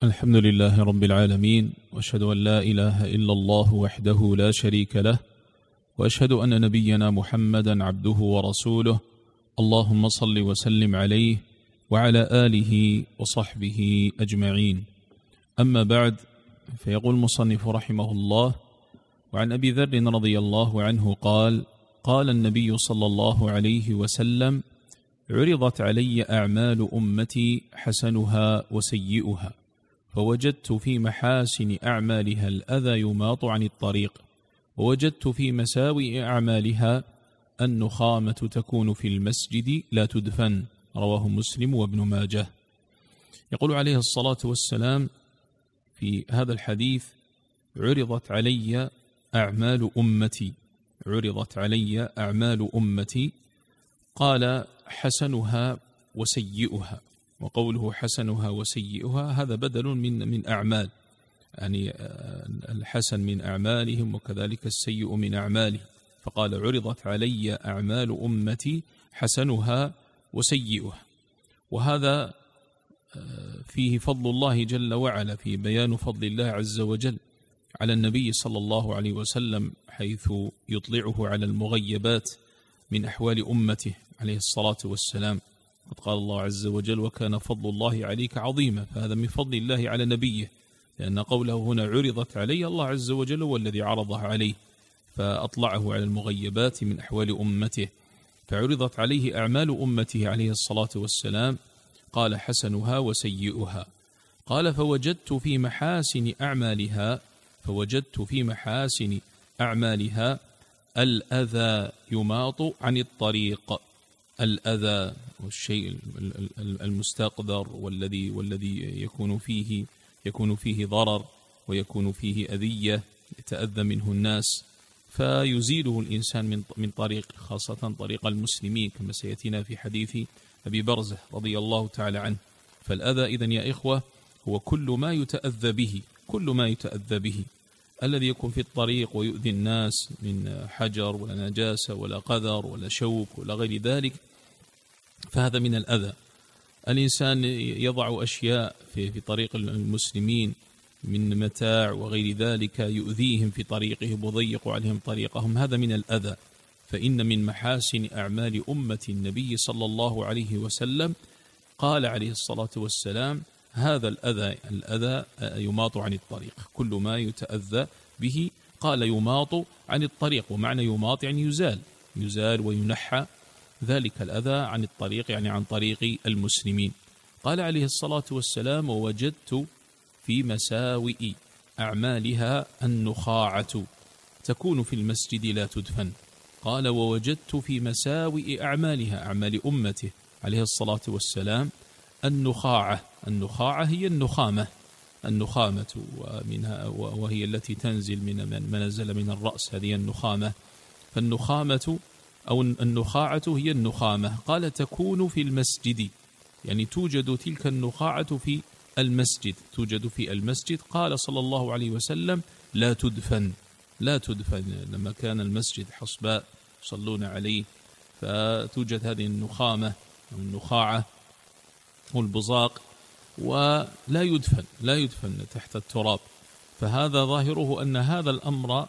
الحمد لله رب العالمين، وأشهد أن لا إله إلا الله وحده لا شريك له، وأشهد أن نبينا محمدا عبده ورسوله. اللهم صل وسلم عليه وعلى آله وصحبه أجمعين. أما بعد، فيقول المصنف رحمه الله: وعن أبي ذر رضي الله عنه قال: قال النبي صلى الله عليه وسلم: عرضت علي أعمال أمتي حسنها وسيئها، فوجدت في محاسن أعمالها الأذى يماط عن الطريق، ووجدت في مساوئ أعمالها النخامة تكون في المسجد لا تدفن. رواه مسلم وابن ماجه. يقول عليه الصلاة والسلام في هذا الحديث: عرضت علي أعمال أمتي، عرضت علي أعمال أمتي، قال حسنها وسيئها. وقوله حسنها وسيئها هذا بدل من أعمال، يعني الحسن من أعمالهم وكذلك السيء من أعماله، فقال عرضت علي أعمال أمتي حسنها وسيئها. وهذا فيه فضل الله جل وعلا، في بيان فضل الله عز وجل على النبي صلى الله عليه وسلم، حيث يطلعه على المغيبات من أحوال أمته عليه الصلاة والسلام. قد قال الله عز وجل: وكان فضل الله عليك عظيما. فهذا من فضل الله على نبيه، لأن قوله هنا عرضت عليه، الله عز وجل هو الذي عرضها عليه فأطلعه على المغيبات من أحوال أمته. فعرضت عليه أعمال أمته عليه الصلاة والسلام، قال حسنها وسيئها. قال فوجدت في محاسن أعمالها، فوجدت في محاسن أعمالها الأذى يماط عن الطريق. الأذى والشيء المستقدر والذي يكون فيه ضرر ويكون فيه أذية يتأذى منه الناس، فيزيله الإنسان من طريق، خاصة طريق المسلمين، كما سيأتينا في حديث أبي برزة رضي الله تعالى عنه. فالأذى إذن يا إخوة هو كل ما يتأذى به، كل ما يتأذى به الذي يكون في الطريق ويؤذي الناس من حجر ولا نجاسة ولا قذر ولا شوك ولا غير ذلك، فهذا من الأذى. الإنسان يضع أشياء في طريق المسلمين من متاع وغير ذلك يؤذيهم في طريقهم ويضيق عليهم طريقهم، هذا من الأذى. فإن من محاسن أعمال أمة النبي صلى الله عليه وسلم، قال عليه الصلاة والسلام: هذا الأذى يماط عن الطريق، كل ما يتأذى به، قال يماط عن الطريق، ومعنى يماط يعني يزال وينحى ذلك الأذى عن الطريق، يعني عن طريق المسلمين. قال عليه الصلاة والسلام: ووجدت في مساوئ أعمالها النخاعة تكون في المسجد لا تدفن. قال ووجدت في مساوئ أعمالها، أعمال أمته عليه الصلاة والسلام، النخاعة هي النخامة ومنها، وهي التي تنزل من منزل من الرأس، هذه النخامة. فالنخامة أو النخاعة هي النخامة. قال تكون في المسجد، يعني توجد تلك النخاعة في المسجد، توجد في المسجد. قال صلى الله عليه وسلم: لا تدفن، لا تدفن. لما كان المسجد حصباء يصلون عليه، فتوجد هذه النخامة أو النخاعة والبزاق، ولا يدفن، لا يدفن تحت التراب. فهذا ظاهره أن هذا الأمر،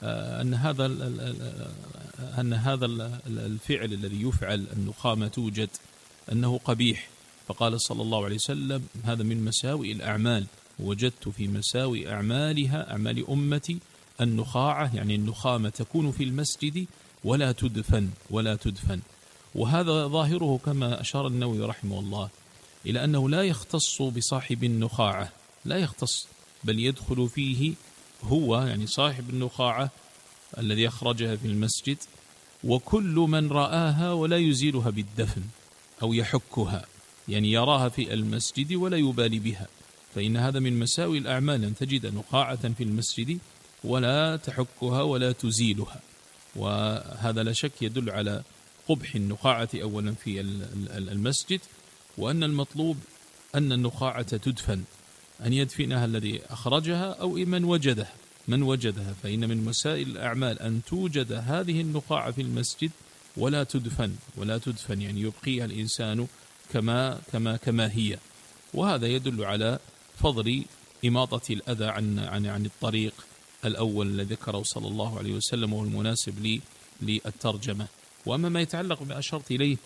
أن هذا الفعل الذي يفعل، النخامة توجد، أنه قبيح. فقال صلى الله عليه وسلم: هذا من مساوئ الأعمال. وجدت في مساوئ أعمالها، أعمال أمتي، النخاعة، يعني النخامة تكون في المسجد ولا تدفن، ولا تدفن. وهذا ظاهره كما أشار النووي رحمه الله إلى أنه لا يختص بصاحب النخاعة، لا يختص، بل يدخل فيه هو، يعني صاحب النخاعة الذي أخرجها في المسجد، وكل من رآها ولا يزيلها بالدفن أو يحكها، يعني يراها في المسجد ولا يبالي بها. فإن هذا من مساوئ الأعمال، أن تجد نخاعة في المسجد ولا تحكها ولا تزيلها. وهذا لا شك يدل على قبح النخاعة أولا في المسجد، وأن المطلوب أن النخاعة تدفن، أن يدفنها الذي أخرجها أو من وجدها. فإن من مسائل الأعمال أن توجد هذه النخاعة في المسجد ولا تدفن، يعني يبقيها الإنسان كما هي. وهذا يدل على فضل إماطة الأذى عن الطريق الأول الذي ذكره صلى الله عليه وسلم، وهو المناسب للترجمة. وأما ما يتعلق بما أشرت إليه،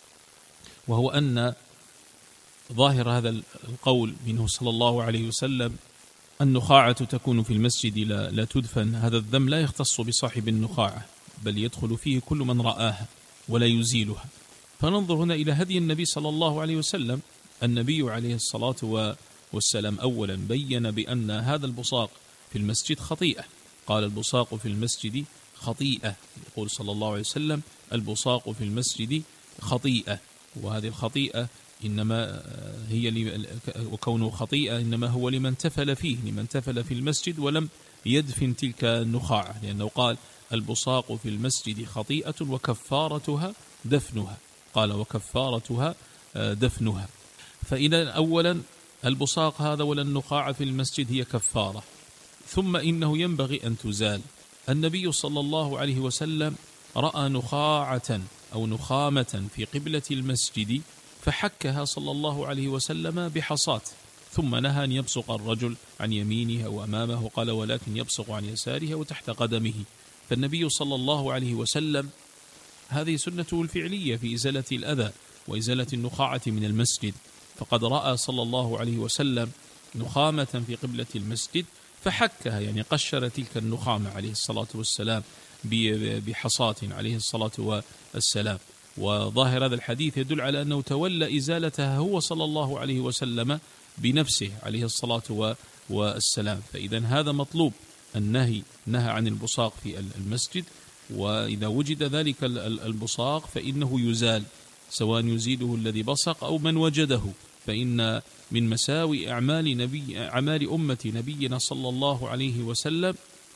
وهو أن ظاهر هذا القول منه صلى الله عليه وسلم النخاعة تكون في المسجد لا تدفن، هذا الذم لا يختص بصاحب النخاعة، بل يدخل فيه كل من رآها ولا يزيلها. فننظر هنا إلى هدي النبي صلى الله عليه وسلم. النبي عليه الصلاة والسلام أولا بين بأن هذا البصاق في المسجد خطيئة، قال البصاق في المسجد خطيئة، يقول صلى الله عليه وسلم البصاق في المسجد خطيئة، وهذه الخطيئة إنما هي وكونه خطيئة إنما هو لمن تفل فيه، لمن تفل في المسجد ولم يدفن تلك النخاعة، لأنه قال البصاق في المسجد خطيئة وكفارتها دفنها، قال وكفارتها دفنها. فإذا أولا البصاق هذا ولا النخاعة في المسجد هي كفارة، ثم إنه ينبغي أن تزال. النبي صلى الله عليه وسلم رأى نخاعة أو نخامة في قبلة المسجد فحكها صلى الله عليه وسلم بحصاة، ثم نهى أن يبصق الرجل عن يمينه أو أمامه، قال ولكن يبصق عن يساره وتحت قدمه. فالنبي صلى الله عليه وسلم هذه سنته الفعلية في إزالة الأذى وإزالة النخاعة من المسجد، فقد رأى صلى الله عليه وسلم نخامة في قبلة المسجد فحكها، يعني قشر تلك النخامة عليه الصلاة والسلام بحصاة عليه الصلاة والسلام. وظاهر هذا الحديث يدل على أنه تولى إزالتها هو صلى الله عليه وسلم بنفسه عليه الصلاة والسلام. فإذا هذا مطلوب، النهي نهى عن البصاق في المسجد، وإذا وجد ذلك البصاق فإنه يزال، سواء يزيله الذي بصق أو من وجده. فإن من مساوي أعمال أمة نبينا صلى الله عليه وسلم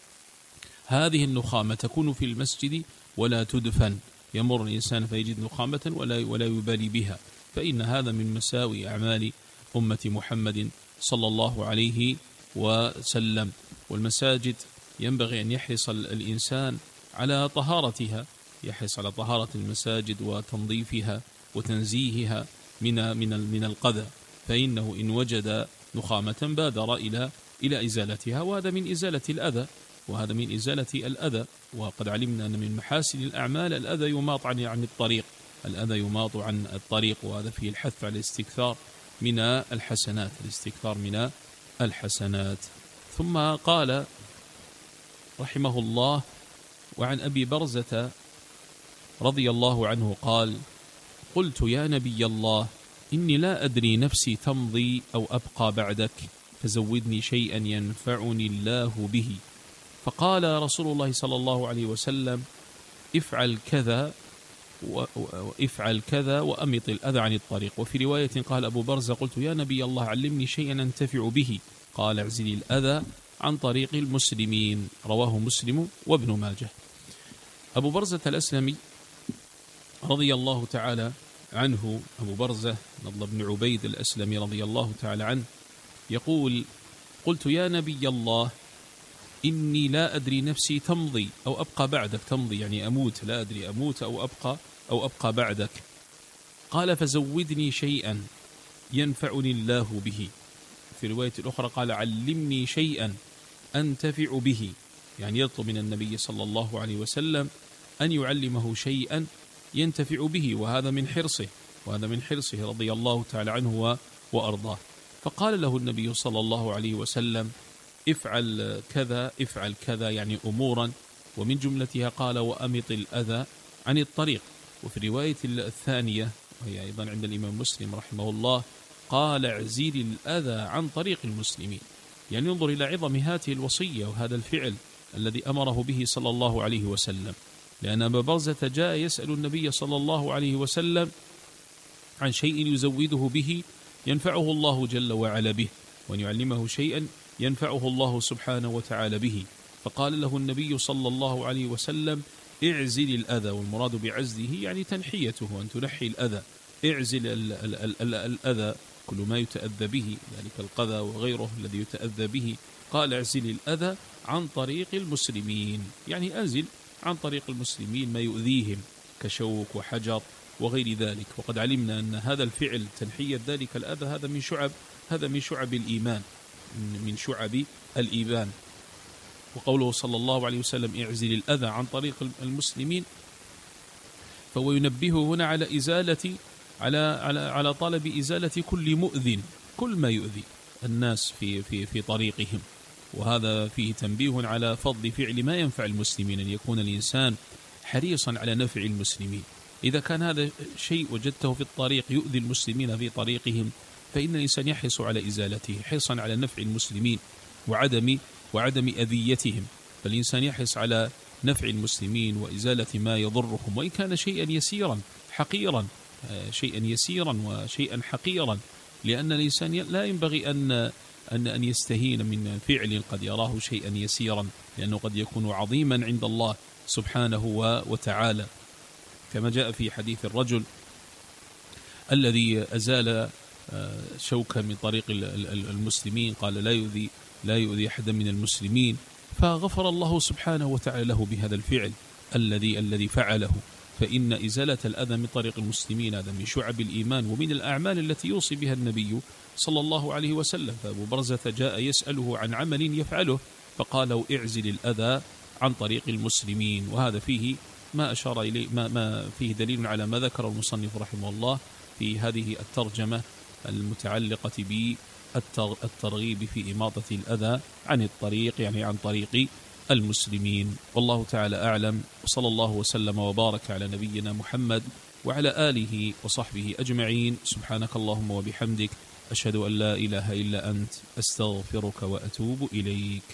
هذه النخامة تكون في المسجد ولا تدفن، يمر الإنسان فيجد نخامة ولا يبالي بها، فإن هذا من مساوي أعمال أمة محمد صلى الله عليه وسلم. والمساجد ينبغي أن يحرص الإنسان على طهارتها، يحرص على طهارة المساجد وتنظيفها وتنزيهها من القذى، فإنه إن وجد نخامة بادر إلى إزالتها، وهذا من إزالة الأذى، وهذا من إزالة الأذى. وقد علمنا أن من محاسن الأعمال الأذى يماط عن الطريق، الأذى يماط عن الطريق، وهذا فيه الحث على الاستكثار من الحسنات، الاستكثار من الحسنات. ثم قال رحمه الله: وعن أبي برزة رضي الله عنه قال: قلت يا نبي الله إني لا أدري نفسي تمضي أو أبقى بعدك، فزودني شيئا ينفعني الله به. فقال رسول الله صلى الله عليه وسلم: افعل كذا وأمط الأذى عن الطريق. وفي رواية قال أبو برزة: قلت يا نبي الله علمني شيئا أنتفع به، قال: اعزل الأذى عن طريق المسلمين. رواه مسلم وابن ماجه. أبو برزة الأسلمي رضي الله تعالى عنه، أبو برزة نضل بن عبيد الأسلمي رضي الله تعالى عنه، يقول: قلت يا نبي الله إني لا أدري نفسي تمضي أو أبقى بعدك، تمضي يعني أموت، لا أدري أموت أو أبقى بعدك. قال: فزودني شيئا ينفعني الله به. في رواية الأخرى قال: علمني شيئا أنتفع به، يعني يطلب من النبي صلى الله عليه وسلم أن يعلمه شيئا ينتفع به، وهذا من حرصه رضي الله تعالى عنه وأرضاه. فقال له النبي صلى الله عليه وسلم: افعل كذا يعني أمورا، ومن جملتها قال: وأمط الأذى عن الطريق. وفي الرواية الثانية وهي أيضا عند الإمام مسلم رحمه الله قال: اعزل الأذى عن طريق المسلمين. يعني انظر إلى عظم هذه الوصية وهذا الفعل الذي أمره به صلى الله عليه وسلم، لأن أبا برزة جاء يسأل النبي صلى الله عليه وسلم عن شيء يزوده به ينفعه الله جل وعلا به، وأن يعلمه شيئا ينفعه الله سبحانه وتعالى به. فقال له النبي صلى الله عليه وسلم: اعزل الأذى، والمراد بعزله يعني تنحيته، أن تنحي الأذى، اعزل الأذى، كل ما يتأذى به، ذلك القذى وغيره الذي يتأذى به. قال: اعزل الأذى عن طريق المسلمين، يعني أنزل عن طريق المسلمين ما يؤذيهم كشوك وحجر وغير ذلك. وقد علمنا أن هذا الفعل تنحية ذلك الأذى هذا من شعب هذا من شعب الإيمان، من شعب الإيمان. وقوله صلى الله عليه وسلم اعزل الأذى عن طريق المسلمين، فهو ينبهه هنا على إزالة على طلب إزالة كل مؤذٍ، كل ما يؤذي الناس في طريقهم. وهذا فيه تنبيه على فضل فعل ما ينفع المسلمين، أن يكون الإنسان حريصا على نفع المسلمين. إذا كان هذا شيء وجدته في الطريق يؤذي المسلمين في طريقهم، فإن الإنسان يحرص على إزالته، حرصا على نفع المسلمين وعدم أذيتهم. فالإنسان يحرص على نفع المسلمين وإزالة ما يضرهم، وإن كان شيئا يسيرا حقيرا، شيئا يسيرا وشيئا حقيرا، لأن الإنسان لا ينبغي أن يستهين من فعل قد يراه شيئا يسيرا، لأنه قد يكون عظيما عند الله سبحانه وتعالى، كما جاء في حديث الرجل الذي أزال شوكا من طريق المسلمين، قال لا يؤذي أحدا من المسلمين، فغفر الله سبحانه وتعالى له بهذا الفعل الذي فعله. فإن إزالة الأذى من طريق المسلمين هذا من شعب الإيمان ومن الأعمال التي يوصي بها النبي صلى الله عليه وسلم. فأبو برزة جاء يسأله عن عمل يفعله، فقال اعزل الأذى عن طريق المسلمين. وهذا فيه ما أشار إليه، ما فيه دليل على ما ذكر المصنف رحمه الله في هذه الترجمة المتعلقة بالترغيب في إماطة الأذى عن الطريق، يعني عن طريق المسلمين. والله تعالى أعلم، وصلى الله وسلم وبارك على نبينا محمد وعلى آله وصحبه أجمعين. سبحانك اللهم وبحمدك، أشهد أن لا إله إلا أنت، أستغفرك وأتوب إليك.